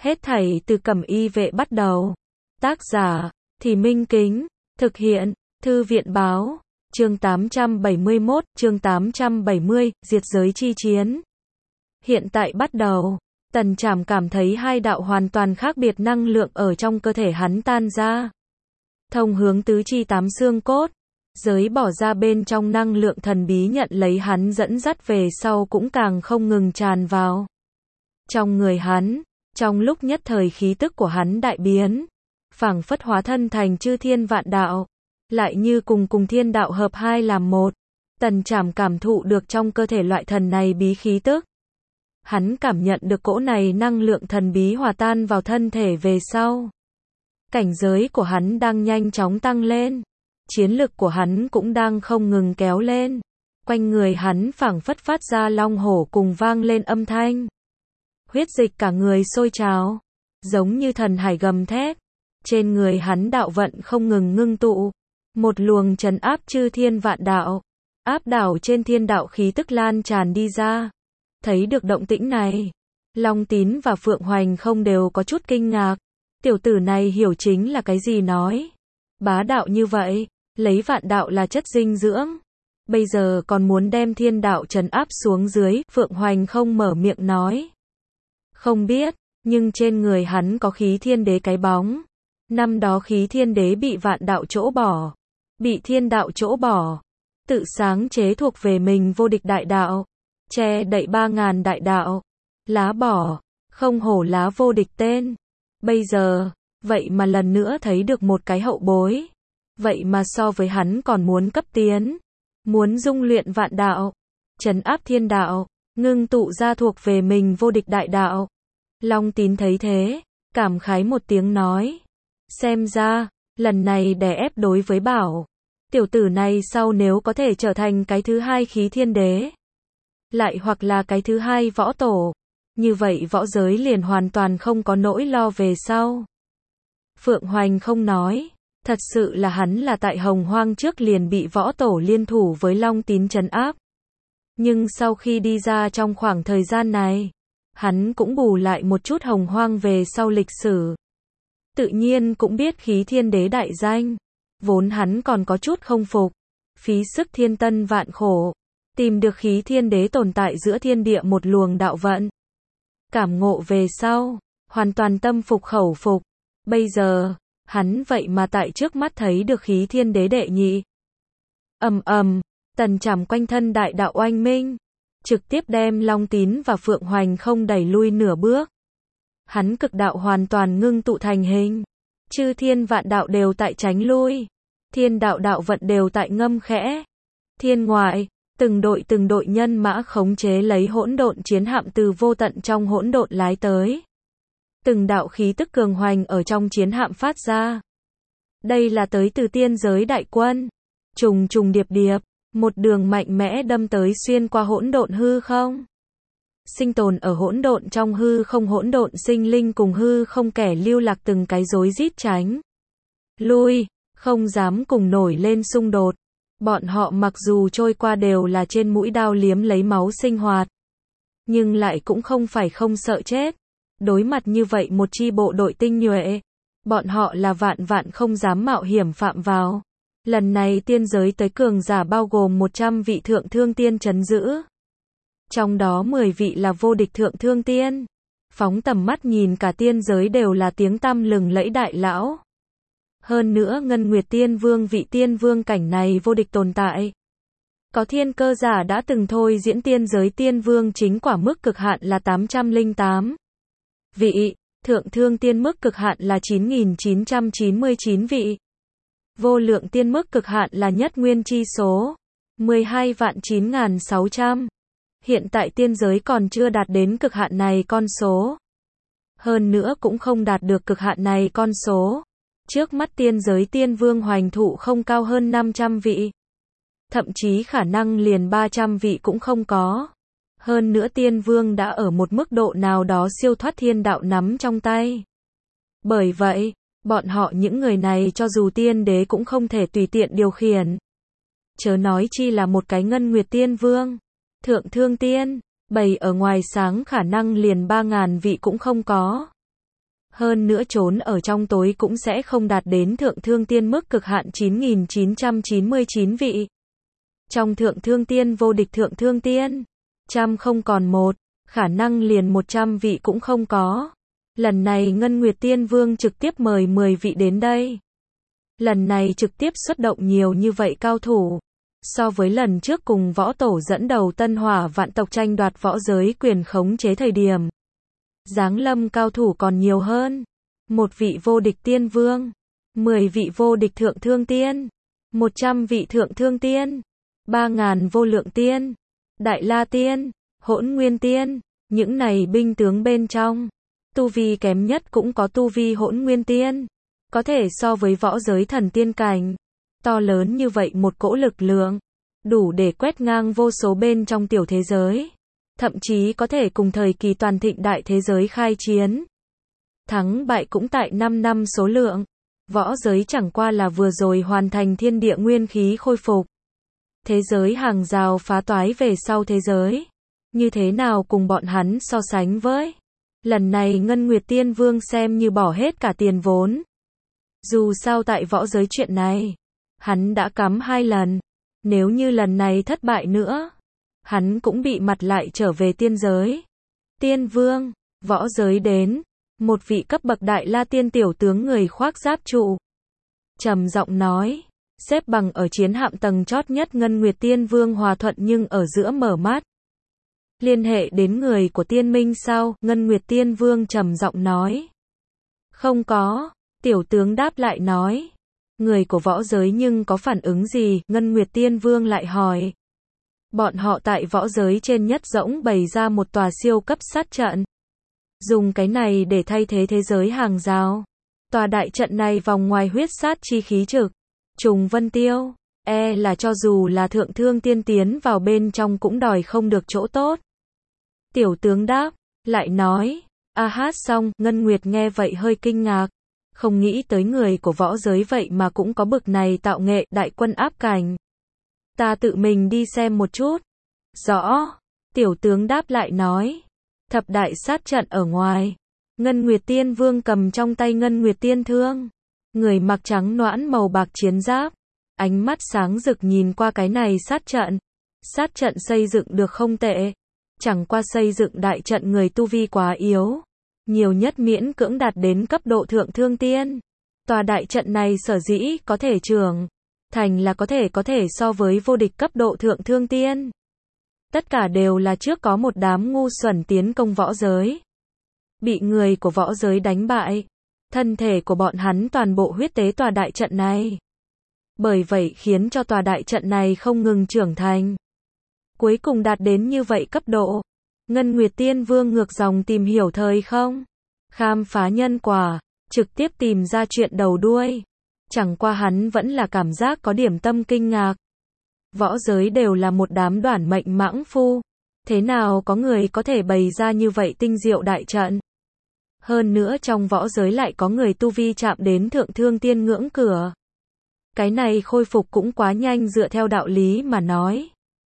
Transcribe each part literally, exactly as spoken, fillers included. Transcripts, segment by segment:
Hết thảy từ Cẩm Y Vệ bắt đầu. Tác giả, Thì Minh Kính. Thực hiện, Thư viện Báo. Chương tám trăm bảy mươi mốt, chương tám trăm bảy mươi, diệt giới chi chiến. Hiện tại bắt đầu, Tần Trảm cảm thấy hai đạo hoàn toàn khác biệt năng lượng ở trong cơ thể hắn tan ra. Thông hướng tứ chi tám xương cốt. Giới bỏ ra bên trong năng lượng thần bí nhận lấy hắn dẫn dắt về sau cũng càng không ngừng tràn vào. Trong người hắn, trong lúc nhất thời khí tức của hắn đại biến, phảng phất hóa thân thành chư thiên vạn đạo, lại như cùng cùng thiên đạo hợp hai làm một. Tần Trảm cảm thụ được trong cơ thể loại thần này bí khí tức. Hắn cảm nhận được cỗ này năng lượng thần bí hòa tan vào thân thể về sau. Cảnh giới của hắn đang nhanh chóng tăng lên. Chiến lực của hắn cũng đang không ngừng kéo lên. Quanh người hắn phảng phất phát ra long hổ cùng vang lên âm thanh. Huyết dịch cả người sôi trào, giống như thần hải gầm thét. Trên người hắn đạo vận không ngừng ngưng tụ. Một luồng trấn áp chư thiên vạn đạo. Áp đảo trên thiên đạo khí tức lan tràn đi ra. Thấy được động tĩnh này, Long Tín và Phượng Hoành không đều có chút kinh ngạc. Tiểu tử này hiểu chính là cái gì nói. Bá đạo như vậy, lấy vạn đạo là chất dinh dưỡng. Bây giờ còn muốn đem thiên đạo trấn áp xuống dưới, Phượng Hoành không mở miệng nói. Không biết, nhưng trên người hắn có khí thiên đế cái bóng. Năm đó khí thiên đế bị vạn đạo chỗ bỏ. Bị thiên đạo chỗ bỏ. Tự sáng chế thuộc về mình vô địch đại đạo. Che đậy ba ngàn đại đạo. Lá bỏ, không hổ lá vô địch tên. Bây giờ, vậy mà lần nữa thấy được một cái hậu bối. Vậy mà so với hắn còn muốn cấp tiến. Muốn dung luyện vạn đạo. Trấn áp thiên đạo. Ngưng tụ ra thuộc về mình vô địch đại đạo. Long Tín thấy thế, cảm khái một tiếng nói. Xem ra, lần này đè ép đối với Bảo. Tiểu tử này sau nếu có thể trở thành cái thứ hai khí thiên đế. Lại hoặc là cái thứ hai võ tổ. Như vậy võ giới liền hoàn toàn không có nỗi lo về sau. Phượng Hoành không nói. Thật sự là hắn là tại Hồng Hoang trước liền bị võ tổ liên thủ với Long Tín trấn áp. Nhưng sau khi đi ra trong khoảng thời gian này, hắn cũng bù lại một chút Hồng Hoang về sau lịch sử. Tự nhiên cũng biết khí thiên đế đại danh. Vốn hắn còn có chút không phục. Phí sức thiên tân vạn khổ. Tìm được khí thiên đế tồn tại giữa thiên địa một luồng đạo vận. Cảm ngộ về sau, hoàn toàn tâm phục khẩu phục. Bây giờ, hắn vậy mà tại trước mắt thấy được khí thiên đế đệ nhị. Ầm ầm, Tần Trảm quanh thân đại đạo oanh minh, trực tiếp đem Long Tín và Phượng Hoành không đẩy lui nửa bước. Hắn cực đạo hoàn toàn ngưng tụ thành hình. Chư thiên vạn đạo đều tại tránh lui. Thiên đạo đạo vận đều tại ngâm khẽ. Thiên ngoại, từng đội từng đội nhân mã khống chế lấy hỗn độn chiến hạm từ vô tận trong hỗn độn lái tới. Từng đạo khí tức cường hoành ở trong chiến hạm phát ra. Đây là tới từ tiên giới đại quân. Trùng trùng điệp điệp, một đường mạnh mẽ đâm tới xuyên qua hỗn độn hư không. Sinh tồn ở hỗn độn trong hư không hỗn độn sinh linh cùng hư không kẻ lưu lạc từng cái rối rít tránh lui, không dám cùng nổi lên xung đột. Bọn họ mặc dù trôi qua đều là trên mũi đao liếm lấy máu sinh hoạt, nhưng lại cũng không phải không sợ chết. Đối mặt như vậy một chi bộ đội tinh nhuệ, bọn họ là vạn vạn không dám mạo hiểm phạm vào. Lần này tiên giới tới cường giả bao gồm một trăm vị thượng thương tiên trấn giữ. Trong đó mười vị là vô địch thượng thương tiên. Phóng tầm mắt nhìn cả tiên giới đều là tiếng tăm lừng lẫy đại lão. Hơn nữa Ngân Nguyệt Tiên Vương vị tiên vương cảnh này vô địch tồn tại. Có thiên cơ giả đã từng thôi diễn tiên giới tiên vương chính quả mức cực hạn là tám trăm lẻ tám vị, thượng thương tiên mức cực hạn là chín nghìn chín trăm chín mươi chín vị. Vô lượng tiên mức cực hạn là nhất nguyên chi số, mười hai vạn chín nghìn sáu trăm. Hiện tại tiên giới còn chưa đạt đến cực hạn này con số. Hơn nữa cũng không đạt được cực hạn này con số. Trước mắt tiên giới tiên vương hoành thụ không cao hơn năm trăm vị. Thậm chí khả năng liền ba trăm vị cũng không có. Hơn nữa tiên vương đã ở một mức độ nào đó siêu thoát thiên đạo nắm trong tay. Bởi vậy, bọn họ những người này cho dù tiên đế cũng không thể tùy tiện điều khiển. Chớ nói chi là một cái Ngân Nguyệt Tiên Vương. Thượng thương tiên, bày ở ngoài sáng khả năng liền ba ngàn vị cũng không có. Hơn nữa trốn ở trong tối cũng sẽ không đạt đến thượng thương tiên mức cực hạn chín nghìn chín trăm chín mươi chín vị. Trong thượng thương tiên vô địch thượng thương tiên, trăm không còn một, khả năng liền một trăm vị cũng không có. Lần này Ngân Nguyệt Tiên Vương trực tiếp mời mười vị đến đây. Lần này trực tiếp xuất động nhiều như vậy cao thủ. So với lần trước cùng võ tổ dẫn đầu Tân Hỏa vạn tộc tranh đoạt võ giới quyền khống chế thời điểm, giáng lâm cao thủ còn nhiều hơn. Một vị vô địch tiên vương, mười vị vô địch thượng thương tiên, một trăm vị thượng thương tiên, ba ngàn vô lượng tiên, đại la tiên, hỗn nguyên tiên, những này binh tướng bên trong, tu vi kém nhất cũng có tu vi hỗn nguyên tiên, có thể so với võ giới thần tiên cảnh. To lớn như vậy một cỗ lực lượng, đủ để quét ngang vô số bên trong tiểu thế giới, thậm chí có thể cùng thời kỳ toàn thịnh đại thế giới khai chiến. Thắng bại cũng tại năm năm số lượng. Võ giới chẳng qua là vừa rồi hoàn thành thiên địa nguyên khí khôi phục. Thế giới hàng rào phá toái về sau thế giới. Như thế nào cùng bọn hắn so sánh với? Lần này Ngân Nguyệt Tiên Vương xem như bỏ hết cả tiền vốn. Dù sao tại võ giới chuyện này, hắn đã cắm hai lần. Nếu như lần này thất bại nữa, hắn cũng bị mặt lại trở về tiên giới. Tiên Vương, võ giới đến. Một vị cấp bậc đại la tiên tiểu tướng người khoác giáp trụ, trầm giọng nói, xếp bằng ở chiến hạm tầng chót nhất Ngân Nguyệt Tiên Vương hòa thuận nhưng ở giữa mở mắt. Liên hệ đến người của tiên minh sao? Ngân Nguyệt Tiên Vương trầm giọng nói. Không có, tiểu tướng đáp lại nói. Người của võ giới nhưng có phản ứng gì? Ngân Nguyệt Tiên Vương lại hỏi. Bọn họ tại võ giới trên nhất rỗng bày ra một tòa siêu cấp sát trận. Dùng cái này để thay thế thế giới hàng rào. Tòa đại trận này vòng ngoài huyết sát chi khí trực. Trùng vân tiêu. E là cho dù là thượng thương tiên tiến vào bên trong cũng đòi không được chỗ tốt. Tiểu tướng đáp. Lại nói. A hát xong. Ngân Nguyệt nghe vậy hơi kinh ngạc. Không nghĩ tới người của võ giới vậy mà cũng có bực này tạo nghệ đại quân áp cảnh. Ta tự mình đi xem một chút. Rõ. Tiểu tướng đáp lại nói. Thập đại sát trận ở ngoài. Ngân Nguyệt Tiên Vương cầm trong tay Ngân Nguyệt Tiên Thương. Người mặc trắng noãn màu bạc chiến giáp. Ánh mắt sáng rực nhìn qua cái này sát trận. Sát trận xây dựng được không tệ. Chẳng qua xây dựng đại trận người tu vi quá yếu. Nhiều nhất miễn cưỡng đạt đến cấp độ thượng thương tiên. Tòa đại trận này sở dĩ có thể trưởng thành là có thể có thể so với vô địch cấp độ thượng thương tiên. Tất cả đều là trước có một đám ngu xuẩn tiến công võ giới. Bị người của võ giới đánh bại. Thân thể của bọn hắn toàn bộ huyết tế tòa đại trận này. Bởi vậy khiến cho tòa đại trận này không ngừng trưởng thành. Cuối cùng đạt đến như vậy cấp độ. Ngân Nguyệt Tiên Vương ngược dòng tìm hiểu thời không. Khám phá nhân quả. Trực tiếp tìm ra chuyện đầu đuôi. Chẳng qua hắn vẫn là cảm giác có điểm tâm kinh ngạc. Võ giới đều là một đám đoản mệnh mãng phu. Thế nào có người có thể bày ra như vậy tinh diệu đại trận? Hơn nữa trong võ giới lại có người tu vi chạm đến thượng thương tiên ngưỡng cửa. Cái này khôi phục cũng quá nhanh dựa theo đạo lý mà nói.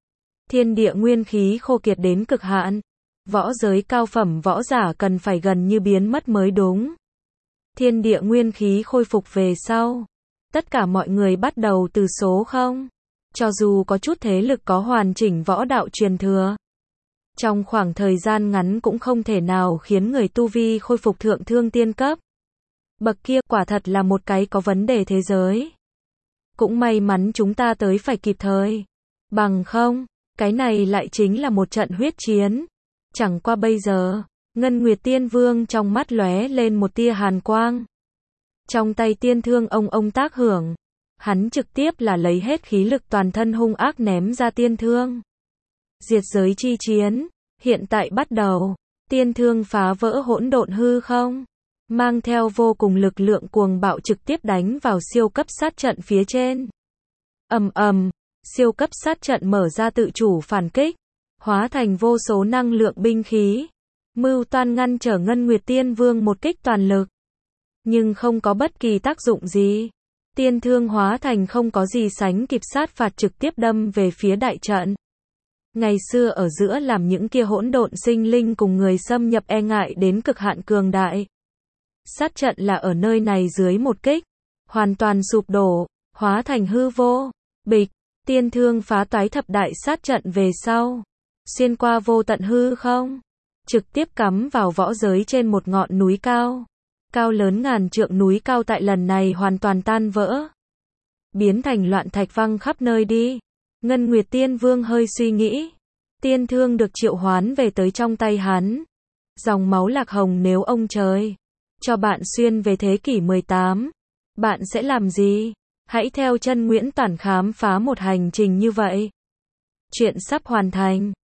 Thiên địa nguyên khí khô kiệt đến cực hạn. Võ giới cao phẩm võ giả cần phải gần như biến mất mới đúng. Thiên địa nguyên khí khôi phục về sau. Tất cả mọi người bắt đầu từ số không. Cho dù có chút thế lực có hoàn chỉnh võ đạo truyền thừa. Trong khoảng thời gian ngắn cũng không thể nào khiến người tu vi khôi phục thượng thương tiên cấp. Bậc kia quả thật là một cái có vấn đề thế giới. Cũng may mắn chúng ta tới phải kịp thời. Bằng không, cái này lại chính là một trận huyết chiến. Chẳng qua bây giờ, Ngân Nguyệt Tiên Vương trong mắt lóe lên một tia hàn quang. Trong tay tiên thương ông ông tác hưởng. Hắn trực tiếp là lấy hết khí lực toàn thân hung ác ném ra tiên thương. Diệt giới chi chiến, hiện tại bắt đầu. Tiên thương phá vỡ hỗn độn hư không, mang theo vô cùng lực lượng cuồng bạo trực tiếp đánh vào siêu cấp sát trận phía trên. Ầm ầm, siêu cấp sát trận mở ra tự chủ phản kích, hóa thành vô số năng lượng binh khí, mưu toan ngăn trở Ngân Nguyệt Tiên Vương một kích toàn lực. Nhưng không có bất kỳ tác dụng gì. Tiên thương hóa thành không có gì sánh kịp sát phạt trực tiếp đâm về phía đại trận. Ngày xưa ở giữa làm những kia hỗn độn sinh linh cùng người xâm nhập e ngại đến cực hạn cường đại. Sát trận là ở nơi này dưới một kích, hoàn toàn sụp đổ, hóa thành hư vô. Bịch, tiên thương phá toái thập đại sát trận về sau, xuyên qua vô tận hư không, trực tiếp cắm vào võ giới trên một ngọn núi cao. Cao lớn ngàn trượng núi cao tại lần này hoàn toàn tan vỡ, biến thành loạn thạch văng khắp nơi đi. Ngân Nguyệt Tiên Vương hơi suy nghĩ, tiên thương được triệu hoán về tới trong tay hắn. Dòng máu lạc hồng, nếu ông trời cho bạn xuyên về thế kỷ mười tám, bạn sẽ làm gì? Hãy theo chân Nguyễn Toản khám phá một hành trình như vậy. Chuyện sắp hoàn thành.